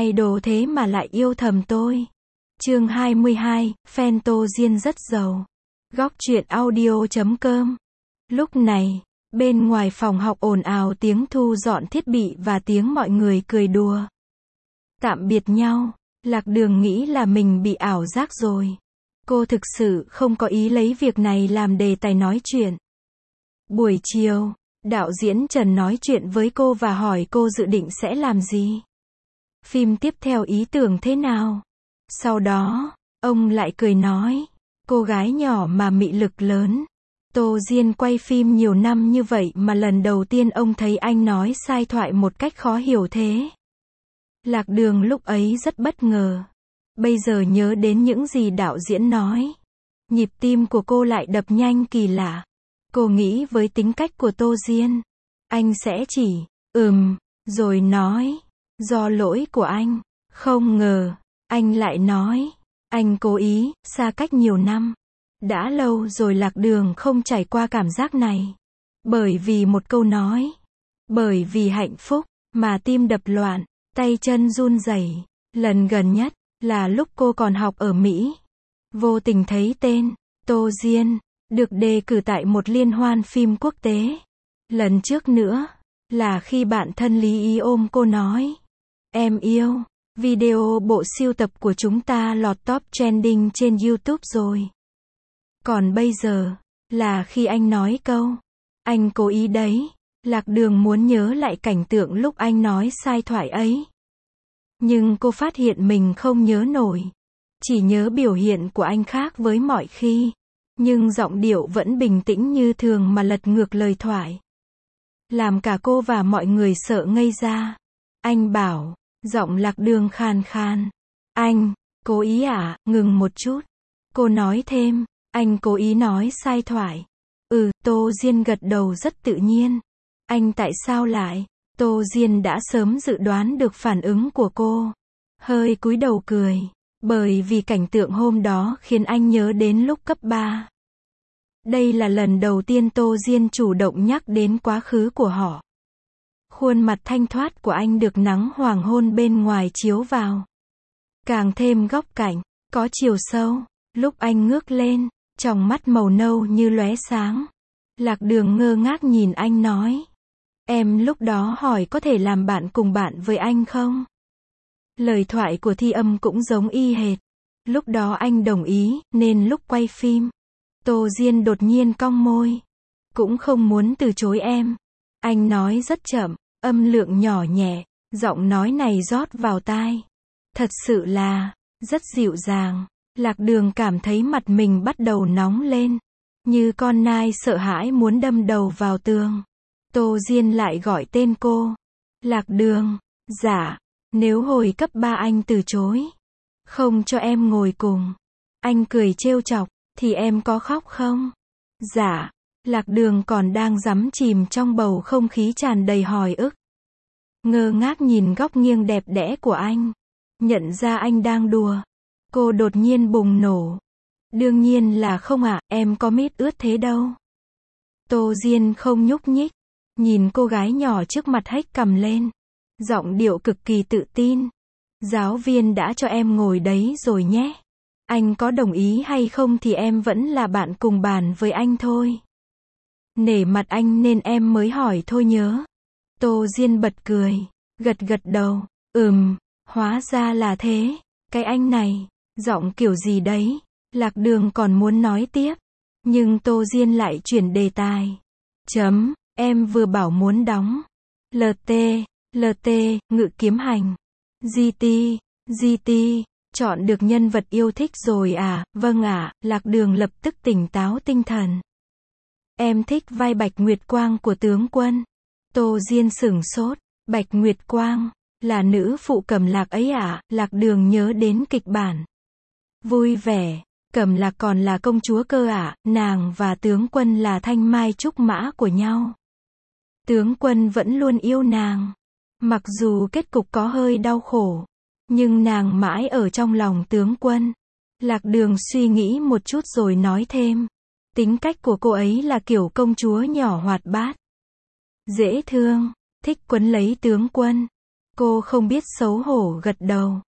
idol thế mà lại yêu thầm tôi. Chương 22, fan Tô Diên rất giàu. Góc truyện audio.com. Lúc này, bên ngoài phòng học ồn ào tiếng thu dọn thiết bị và tiếng mọi người cười đùa. Tạm biệt nhau, Lạc Đường nghĩ là mình bị ảo giác rồi. Cô thực sự không có ý lấy việc này làm đề tài nói chuyện. Buổi chiều, đạo diễn Trần nói chuyện với cô và hỏi cô dự định sẽ làm gì. Phim tiếp theo ý tưởng thế nào? Sau đó, ông lại cười nói, cô gái nhỏ mà mị lực lớn. Tô Diên quay phim nhiều năm như vậy mà lần đầu tiên ông thấy anh nói sai thoại một cách khó hiểu thế. Lạc Đường lúc ấy rất bất ngờ. Bây giờ nhớ đến những gì đạo diễn nói, nhịp tim của cô lại đập nhanh kỳ lạ. Cô nghĩ với tính cách của Tô Diên, anh sẽ chỉ, rồi nói, do lỗi của anh. Không ngờ, anh lại nói, anh cố ý, xa cách nhiều năm. Đã lâu rồi Lạc Đường không trải qua cảm giác này. Bởi vì một câu nói, bởi vì hạnh phúc, mà tim đập loạn, tay chân run rẩy. Lần gần nhất, là lúc cô còn học ở Mỹ. Vô tình thấy tên, Tô Diên, được đề cử tại một liên hoan phim quốc tế. Lần trước nữa, là khi bạn thân Lý Ý ôm cô nói, em yêu, video bộ sưu tập của chúng ta lọt top trending trên YouTube rồi. Còn bây giờ, là khi anh nói câu, anh cố ý đấy. Lạc Đường muốn nhớ lại cảnh tượng lúc anh nói sai thoại ấy. Nhưng cô phát hiện mình không nhớ nổi. Chỉ nhớ biểu hiện của anh khác với mọi khi. Nhưng giọng điệu vẫn bình tĩnh như thường mà lật ngược lời thoại. Làm cả cô và mọi người sợ ngây ra. Anh bảo, giọng Lạc Đường khàn khàn. Anh, cố ý à, ngừng một chút. Cô nói thêm, anh cố ý nói sai thoại. Tô Diên gật đầu rất tự nhiên. Anh tại sao lại? Tô Diên đã sớm dự đoán được phản ứng của cô. Hơi cúi đầu cười. Bởi vì cảnh tượng hôm đó khiến anh nhớ đến lúc cấp 3. Đây là lần đầu tiên Tô Diên chủ động nhắc đến quá khứ của họ. Khuôn mặt thanh thoát của anh được nắng hoàng hôn bên ngoài chiếu vào. Càng thêm góc cạnh, có chiều sâu. Lúc anh ngước lên, tròng mắt màu nâu như lóe sáng. Lạc Đường ngơ ngác nhìn anh nói. Em lúc đó hỏi có thể làm bạn cùng bạn với anh không? Lời thoại của Thi Âm cũng giống y hệt. Lúc đó anh đồng ý, nên lúc quay phim, Tô Diên đột nhiên cong môi. Cũng không muốn từ chối em. Anh nói rất chậm, âm lượng nhỏ nhẹ, giọng nói này rót vào tai. Thật sự là, rất dịu dàng. Lạc Đường cảm thấy mặt mình bắt đầu nóng lên. Như con nai sợ hãi muốn đâm đầu vào tường. Tô Diên lại gọi tên cô. Lạc Đường, dạ, nếu hồi cấp 3 anh từ chối, không cho em ngồi cùng, anh cười trêu chọc, thì em có khóc không? Dạ, Lạc Đường còn đang đắm chìm trong bầu không khí tràn đầy hồi ức. Ngơ ngác nhìn góc nghiêng đẹp đẽ của anh. Nhận ra anh đang đùa. Cô đột nhiên bùng nổ. Đương nhiên là không ạ, em có mít ướt thế đâu. Tô Diên không nhúc nhích. Nhìn cô gái nhỏ trước mặt hếch cằm lên. Giọng điệu cực kỳ tự tin. Giáo viên đã cho em ngồi đấy rồi nhé. Anh có đồng ý hay không thì em vẫn là bạn cùng bàn với anh thôi. Nể mặt anh nên em mới hỏi thôi nhớ. Tô Diên bật cười. Gật đầu. Hóa ra là thế. Cái anh này, giọng kiểu gì đấy. Lạc Đường còn muốn nói tiếp. Nhưng Tô Diên lại chuyển đề tài. Em vừa bảo muốn đóng LT, ngự kiếm hành. GT, chọn được nhân vật yêu thích rồi à? Vâng ạ. Lạc Đường lập tức tỉnh táo tinh thần. Em thích vai Bạch Nguyệt Quang của tướng quân. Tô Diên sửng sốt. Bạch Nguyệt Quang, là nữ phụ Cẩm Lạc ấy à? Lạc Đường nhớ đến kịch bản. Vui vẻ. Cẩm Lạc còn là công chúa cơ à? Nàng và tướng quân là thanh mai trúc mã của nhau. Tướng quân vẫn luôn yêu nàng. Mặc dù kết cục có hơi đau khổ, nhưng nàng mãi ở trong lòng tướng quân. Lạc Đường suy nghĩ một chút rồi nói thêm. Tính cách của cô ấy là kiểu công chúa nhỏ hoạt bát, dễ thương, thích quấn lấy tướng quân. Cô không biết xấu hổ gật đầu.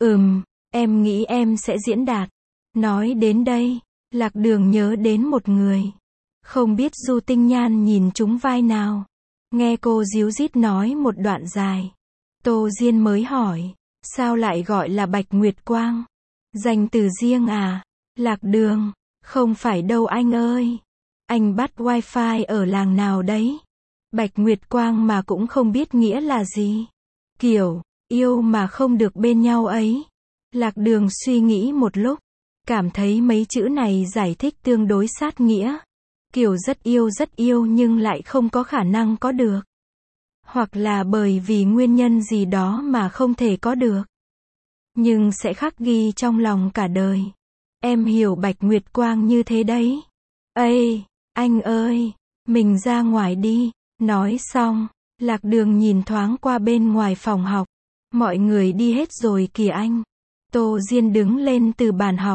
Em nghĩ em sẽ diễn đạt. Nói đến đây, Lạc Đường nhớ đến một người. Không biết Du Tinh Nhan nhìn trúng vai nào. Nghe cô díu dít nói một đoạn dài. Tô Diên mới hỏi, sao lại gọi là Bạch Nguyệt Quang? Danh từ riêng à? Lạc Đường, không phải đâu anh ơi. Anh bắt wifi ở làng nào đấy? Bạch Nguyệt Quang mà cũng không biết nghĩa là gì. Kiểu, yêu mà không được bên nhau ấy. Lạc Đường suy nghĩ một lúc, cảm thấy mấy chữ này giải thích tương đối sát nghĩa. Kiểu rất yêu nhưng lại không có khả năng có được. Hoặc là bởi vì nguyên nhân gì đó mà không thể có được. Nhưng sẽ khắc ghi trong lòng cả đời. Em hiểu Bạch Nguyệt Quang như thế đấy. Ây, anh ơi, mình ra ngoài đi. Nói xong, Lạc Đường nhìn thoáng qua bên ngoài phòng học. Mọi người đi hết rồi kìa anh. Tô Diên đứng lên từ bàn học.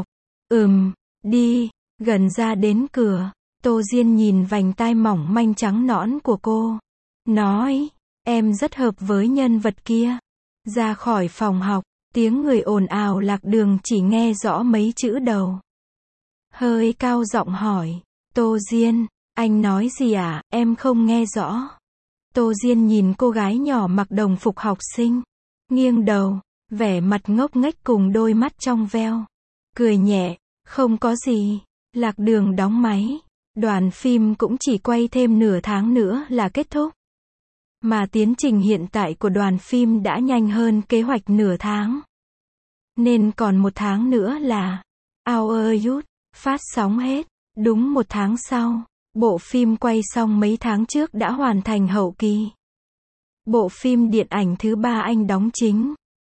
Đi, gần ra đến cửa. Tô Diên nhìn vành tai mỏng manh trắng nõn của cô. Nói, em rất hợp với nhân vật kia. Ra khỏi phòng học, tiếng người ồn ào. Lạc Đường chỉ nghe rõ mấy chữ đầu. Hơi cao giọng hỏi, Tô Diên, anh nói gì à, em không nghe rõ. Tô Diên nhìn cô gái nhỏ mặc đồng phục học sinh. Nghiêng đầu, vẻ mặt ngốc nghếch cùng đôi mắt trong veo. Cười nhẹ, không có gì. Lạc Đường đóng máy. Đoàn phim cũng chỉ quay thêm nửa tháng nữa là kết thúc. Mà tiến trình hiện tại của đoàn phim đã nhanh hơn kế hoạch nửa tháng. Nên còn 1 tháng nữa là Our Youth phát sóng hết. Đúng 1 tháng sau, bộ phim quay xong mấy tháng trước đã hoàn thành hậu kỳ. Bộ phim điện ảnh thứ 3 anh đóng chính.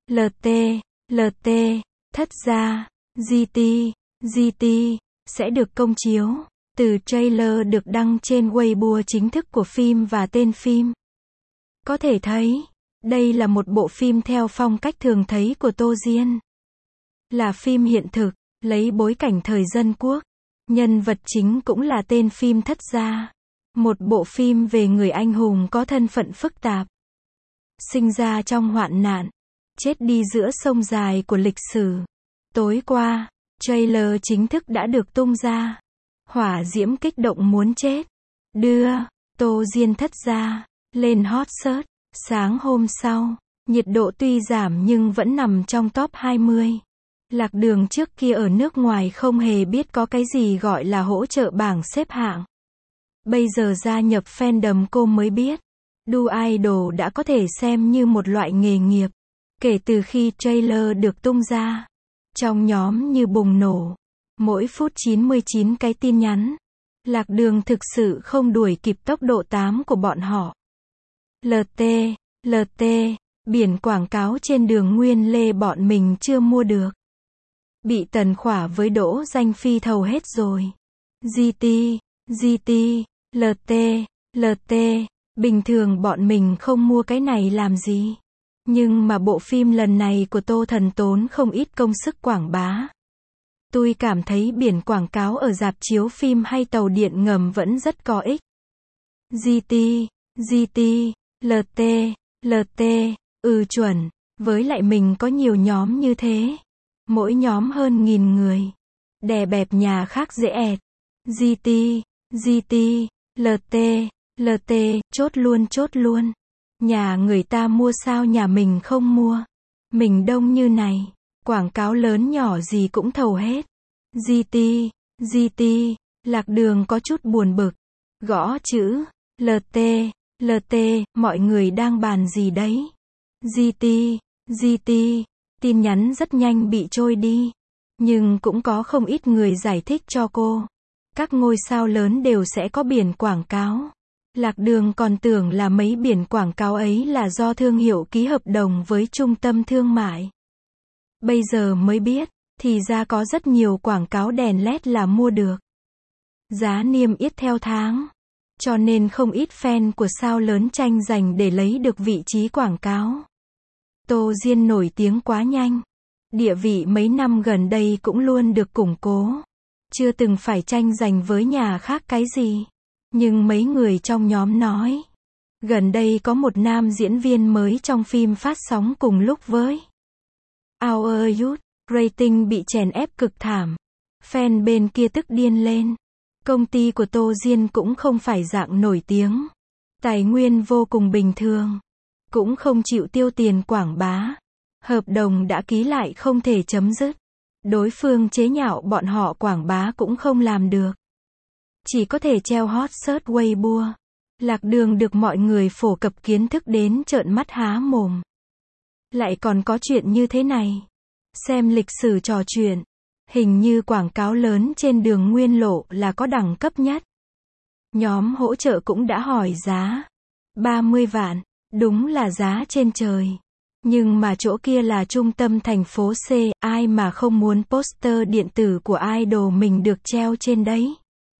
LT, Thất Gia, GT, sẽ được công chiếu. Từ trailer được đăng trên Weibo chính thức của phim và tên phim. Có thể thấy, đây là một bộ phim theo phong cách thường thấy của Tô Diên. Là phim hiện thực, lấy bối cảnh thời Dân Quốc. Nhân vật chính cũng là tên phim Thất Gia. Một bộ phim về người anh hùng có thân phận phức tạp. Sinh ra trong hoạn nạn, chết đi giữa sông dài của lịch sử. Tối qua, trailer chính thức đã được tung ra. Hỏa diễm kích động muốn chết. Đưa Tô Diên Thất Gia lên hot search. Sáng hôm sau, nhiệt độ tuy giảm nhưng vẫn nằm trong top 20. Lạc Đường trước kia ở nước ngoài không hề biết có cái gì gọi là hỗ trợ bảng xếp hạng. Bây giờ gia nhập fandom cô mới biết. Đu idol đã có thể xem như một loại nghề nghiệp. Kể từ khi trailer được tung ra, trong nhóm như bùng nổ. Mỗi phút 99 cái tin nhắn. Lạc Đường thực sự không đuổi kịp tốc độ 8 của bọn họ. LT, biển quảng cáo trên đường Nguyên Lê bọn mình chưa mua được. Bị Tần Khỏa với Đỗ Danh Phi thầu hết rồi. GT, LT, bình thường bọn mình không mua cái này làm gì. Nhưng mà bộ phim lần này của Tô Thần tốn không ít công sức quảng bá. Tôi cảm thấy biển quảng cáo ở rạp chiếu phim hay tàu điện ngầm vẫn rất có ích. GT, LT, chuẩn. Với lại mình có nhiều nhóm như thế. Mỗi nhóm hơn 1000 người. Đè bẹp nhà khác dễ ẹt. GT, LT, chốt luôn. Nhà người ta mua sao nhà mình không mua. Mình đông như này. Quảng cáo lớn nhỏ gì cũng thầu hết. GT, Lạc Đường có chút buồn bực. Gõ chữ, LT, mọi người đang bàn gì đấy? GT, tin nhắn rất nhanh bị trôi đi. Nhưng cũng có không ít người giải thích cho cô. Các ngôi sao lớn đều sẽ có biển quảng cáo. Lạc Đường còn tưởng là mấy biển quảng cáo ấy là do thương hiệu ký hợp đồng với trung tâm thương mại. Bây giờ mới biết, thì ra có rất nhiều quảng cáo đèn LED là mua được. Giá niêm yết theo tháng. Cho nên không ít fan của sao lớn tranh giành để lấy được vị trí quảng cáo. Tô Diên nổi tiếng quá nhanh. Địa vị mấy năm gần đây cũng luôn được củng cố. Chưa từng phải tranh giành với nhà khác cái gì. Nhưng mấy người trong nhóm nói. Gần đây có một nam diễn viên mới trong phim phát sóng cùng lúc với Our Youth, rating bị chèn ép cực thảm. Fan bên kia tức điên lên. Công ty của Tô Diên cũng không phải dạng nổi tiếng. Tài nguyên vô cùng bình thường. Cũng không chịu tiêu tiền quảng bá. Hợp đồng đã ký lại không thể chấm dứt. Đối phương chế nhạo bọn họ quảng bá cũng không làm được. Chỉ có thể treo hot search Weibo. Lạc Đường được mọi người phổ cập kiến thức đến trợn mắt há mồm. Lại còn có chuyện như thế này. Xem lịch sử trò chuyện. Hình như quảng cáo lớn trên đường Nguyên Lộ là có đẳng cấp nhất. Nhóm hỗ trợ cũng đã hỏi giá. 30 vạn. Đúng là giá trên trời. Nhưng mà chỗ kia là trung tâm thành phố C, ai mà không muốn poster điện tử của idol mình được treo trên đấy.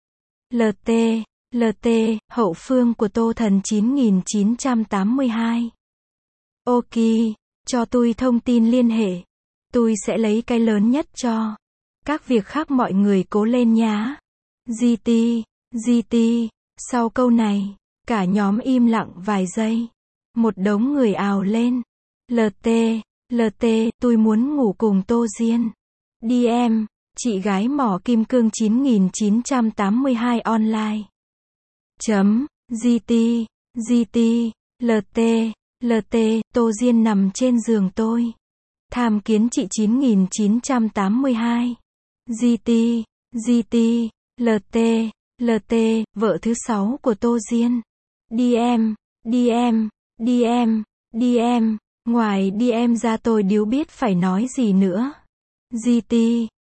LT, hậu phương của Tô Thần 9982. Ok, cho tôi thông tin liên hệ. Tôi sẽ lấy cái lớn nhất cho. Các việc khác mọi người cố lên nhá. GT. Sau câu này, cả nhóm im lặng vài giây. Một đống người ào lên. LT, tôi muốn ngủ cùng Tô Diên. DM, chị gái mỏ kim cương 9982 online. GT, LT, Tô Diên nằm trên giường tôi. Tham kiến chị 9982. GT, LT, vợ thứ 6 của Tô Diên. DM, ngoài DM ra tôi điếu biết phải nói gì nữa. GT,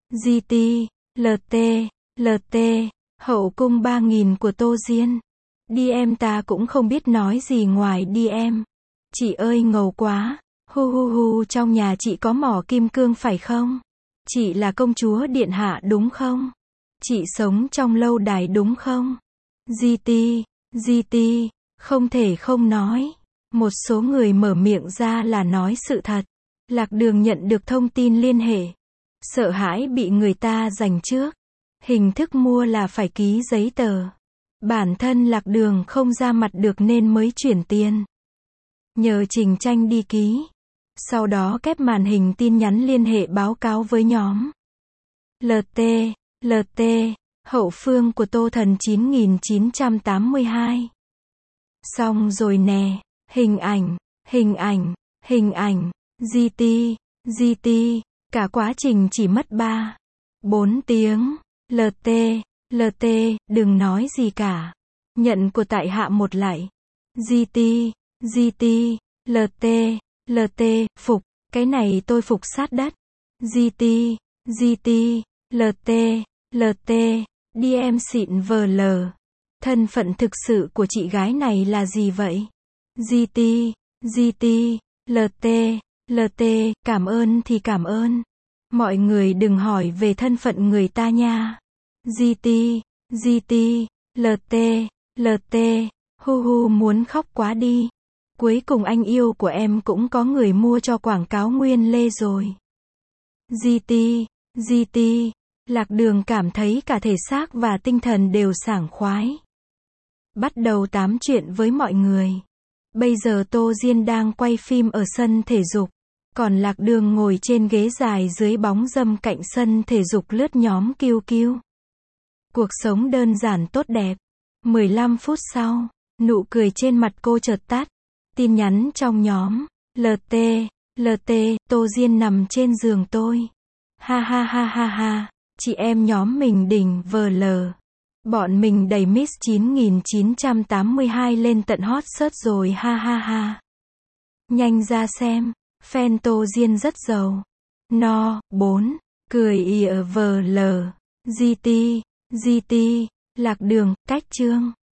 LT, hậu cung 3000 của Tô Diên. DM ta cũng không biết nói gì ngoài DM. Chị ơi ngầu quá. Hu, trong nhà chị có mỏ kim cương phải không? Chị là công chúa điện hạ đúng không? Chị sống trong lâu đài đúng không? GT, không thể không nói. Một số người mở miệng ra là nói sự thật. Lạc Đường nhận được thông tin liên hệ. Sợ hãi bị người ta giành trước. Hình thức mua là phải ký giấy tờ. Bản thân Lạc Đường không ra mặt được nên mới chuyển tiền. Nhờ Trình Tranh đi ký. Sau đó kép màn hình tin nhắn liên hệ báo cáo với nhóm. LT, hậu phương của Tô Thần 9982. Xong rồi nè, hình ảnh, GT, cả quá trình chỉ mất 4 tiếng. LT, đừng nói gì cả. Nhận của tại hạ một lại. GT, LT, phục, cái này tôi phục sát đất. GT, LT, DM xịn VL. Thân phận thực sự của chị gái này là gì vậy? GT, LT, cảm ơn thì cảm ơn. Mọi người đừng hỏi về thân phận người ta nha. GT, LT, hu muốn khóc quá đi. Cuối cùng anh yêu của em cũng có người mua cho quảng cáo Nguyên Lê rồi. GT, Lạc Đường cảm thấy cả thể xác và tinh thần đều sảng khoái. Bắt đầu tám chuyện với mọi người. Bây giờ Tô Diên đang quay phim ở sân thể dục. Còn Lạc Đường ngồi trên ghế dài dưới bóng râm cạnh sân thể dục lướt nhóm QQ. Cuộc sống đơn giản tốt đẹp. 15 phút sau, nụ cười trên mặt cô chợt tắt. Tin nhắn trong nhóm. LT, Tô Diên nằm trên giường tôi. Ha, chị em nhóm mình đỉnh VL. Bọn mình đẩy Miss 9982 lên tận hot search rồi ha. Nhanh ra xem, fan Tô Diên rất giàu. No, 4, cười ỉa VL. GT, Lạc Đường, cách chương.